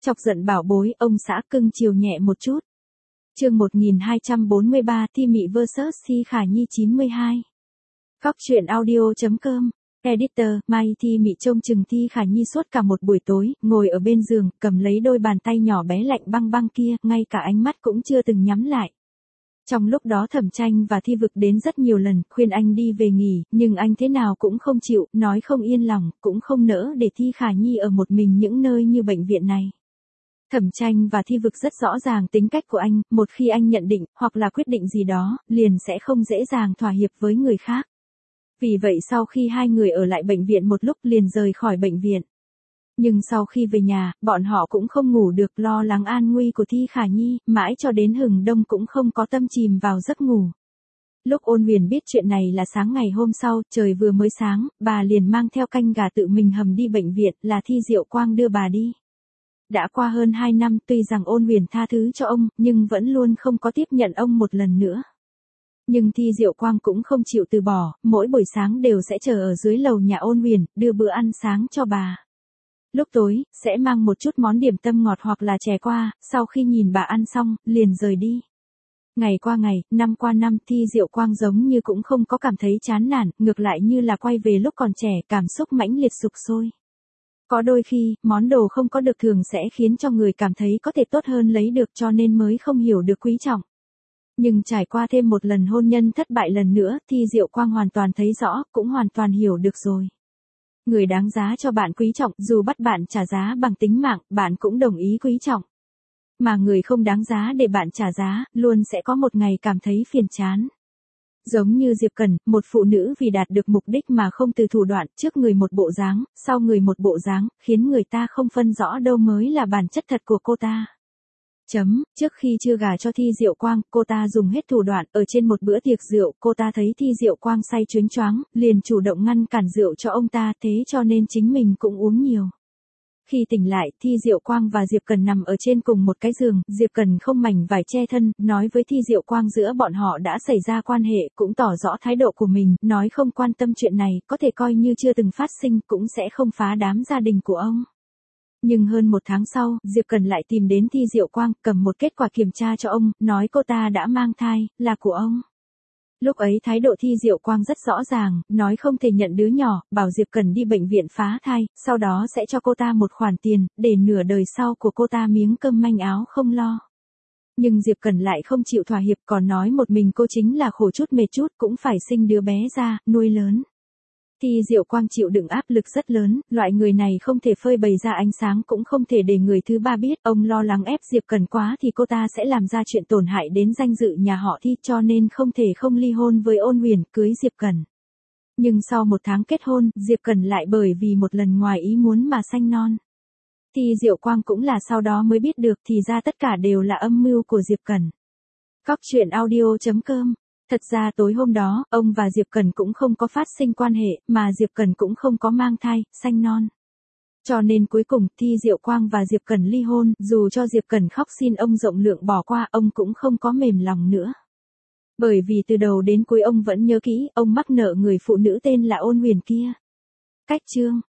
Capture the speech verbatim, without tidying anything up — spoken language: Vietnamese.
Chọc giận bảo bối, ông xã cưng chiều nhẹ một chút. Chương một nghìn hai trăm bốn mươi ba Thi Mị versus Thi Khả Nhi chín mươi hai. Cóc truyện audio chấm com. Editor, Mai Thi Mị trông chừng Thi Khả Nhi suốt cả một buổi tối, ngồi ở bên giường, cầm lấy đôi bàn tay nhỏ bé lạnh băng băng kia, ngay cả ánh mắt cũng chưa từng nhắm lại. Trong lúc đó Thẩm Tranh và Thi Vực đến rất nhiều lần, khuyên anh đi về nghỉ, nhưng anh thế nào cũng không chịu, nói không yên lòng, cũng không nỡ để Thi Khả Nhi ở một mình những nơi như bệnh viện này. Thẩm Tranh và Thi Vực rất rõ ràng tính cách của anh, một khi anh nhận định, hoặc là quyết định gì đó, liền sẽ không dễ dàng thỏa hiệp với người khác. Vì vậy sau khi hai người ở lại bệnh viện một lúc liền rời khỏi bệnh viện. Nhưng sau khi về nhà, bọn họ cũng không ngủ được, lo lắng an nguy của Thi Khả Nhi, mãi cho đến hừng đông cũng không có tâm chìm vào giấc ngủ. Lúc Ôn Huyền biết chuyện này là sáng ngày hôm sau, trời vừa mới sáng, bà liền mang theo canh gà tự mình hầm đi bệnh viện, là Thi Diệu Quang đưa bà đi. Đã qua hơn hai năm, tuy rằng Ôn Huyền tha thứ cho ông, nhưng vẫn luôn không có tiếp nhận ông một lần nữa. Nhưng Thi Diệu Quang cũng không chịu từ bỏ, mỗi buổi sáng đều sẽ chờ ở dưới lầu nhà Ôn Huyền, đưa bữa ăn sáng cho bà. Lúc tối, sẽ mang một chút món điểm tâm ngọt hoặc là chè qua, sau khi nhìn bà ăn xong, liền rời đi. Ngày qua ngày, năm qua năm, Thi Diệu Quang giống như cũng không có cảm thấy chán nản, ngược lại như là quay về lúc còn trẻ, cảm xúc mãnh liệt sục sôi. Có đôi khi, món đồ không có được thường sẽ khiến cho người cảm thấy có thể tốt hơn lấy được, cho nên mới không hiểu được quý trọng. Nhưng trải qua thêm một lần hôn nhân thất bại lần nữa, Thi Diệu Quang hoàn toàn thấy rõ, cũng hoàn toàn hiểu được rồi. Người đáng giá cho bạn quý trọng, dù bắt bạn trả giá bằng tính mạng, bạn cũng đồng ý quý trọng. Mà người không đáng giá để bạn trả giá, luôn sẽ có một ngày cảm thấy phiền chán. Giống như Diệp Cần, một phụ nữ vì đạt được mục đích mà không từ thủ đoạn, trước người một bộ dáng, sau người một bộ dáng, khiến người ta không phân rõ đâu mới là bản chất thật của cô ta. Chấm, trước khi chưa gả cho Thi Diệu Quang, cô ta dùng hết thủ đoạn, ở trên một bữa tiệc rượu, cô ta thấy Thi Diệu Quang say choáng choáng, liền chủ động ngăn cản rượu cho ông ta, thế cho nên chính mình cũng uống nhiều. Khi tỉnh lại, Thi Diệu Quang và Diệp Cần nằm ở trên cùng một cái giường, Diệp Cần không mảnh vải che thân, nói với Thi Diệu Quang giữa bọn họ đã xảy ra quan hệ, cũng tỏ rõ thái độ của mình, nói không quan tâm chuyện này, có thể coi như chưa từng phát sinh, cũng sẽ không phá đám gia đình của ông. Nhưng hơn một tháng sau, Diệp Cần lại tìm đến Thi Diệu Quang, cầm một kết quả kiểm tra cho ông, nói cô ta đã mang thai, là của ông. Lúc ấy thái độ Thi Diệu Quang rất rõ ràng, nói không thể nhận đứa nhỏ, bảo Diệp Cần đi bệnh viện phá thai, sau đó sẽ cho cô ta một khoản tiền, để nửa đời sau của cô ta miếng cơm manh áo không lo. Nhưng Diệp Cần lại không chịu thỏa hiệp, còn nói một mình cô chính là khổ chút mệt chút, cũng phải sinh đứa bé ra, nuôi lớn. Thi Diệu Quang chịu đựng áp lực rất lớn, loại người này không thể phơi bày ra ánh sáng, cũng không thể để người thứ ba biết, ông lo lắng ép Diệp Cần quá thì cô ta sẽ làm ra chuyện tổn hại đến danh dự nhà họ Thi, cho nên không thể không ly hôn với Ôn Huyền, cưới Diệp Cần. Nhưng sau một tháng kết hôn, Diệp Cần lại bởi vì một lần ngoài ý muốn mà sanh non. Thi Diệu Quang cũng là sau đó mới biết được, thì ra tất cả đều là âm mưu của Diệp Cần. Cóc truyện audio chấm com. Thật ra tối hôm đó, ông và Diệp Cần cũng không có phát sinh quan hệ, mà Diệp Cần cũng không có mang thai, sanh non. Cho nên cuối cùng, Thi Diệu Quang và Diệp Cần ly hôn, dù cho Diệp Cần khóc xin ông rộng lượng bỏ qua, ông cũng không có mềm lòng nữa. Bởi vì từ đầu đến cuối ông vẫn nhớ kỹ, ông mắc nợ người phụ nữ tên là Ôn Huyền kia. Cách chương.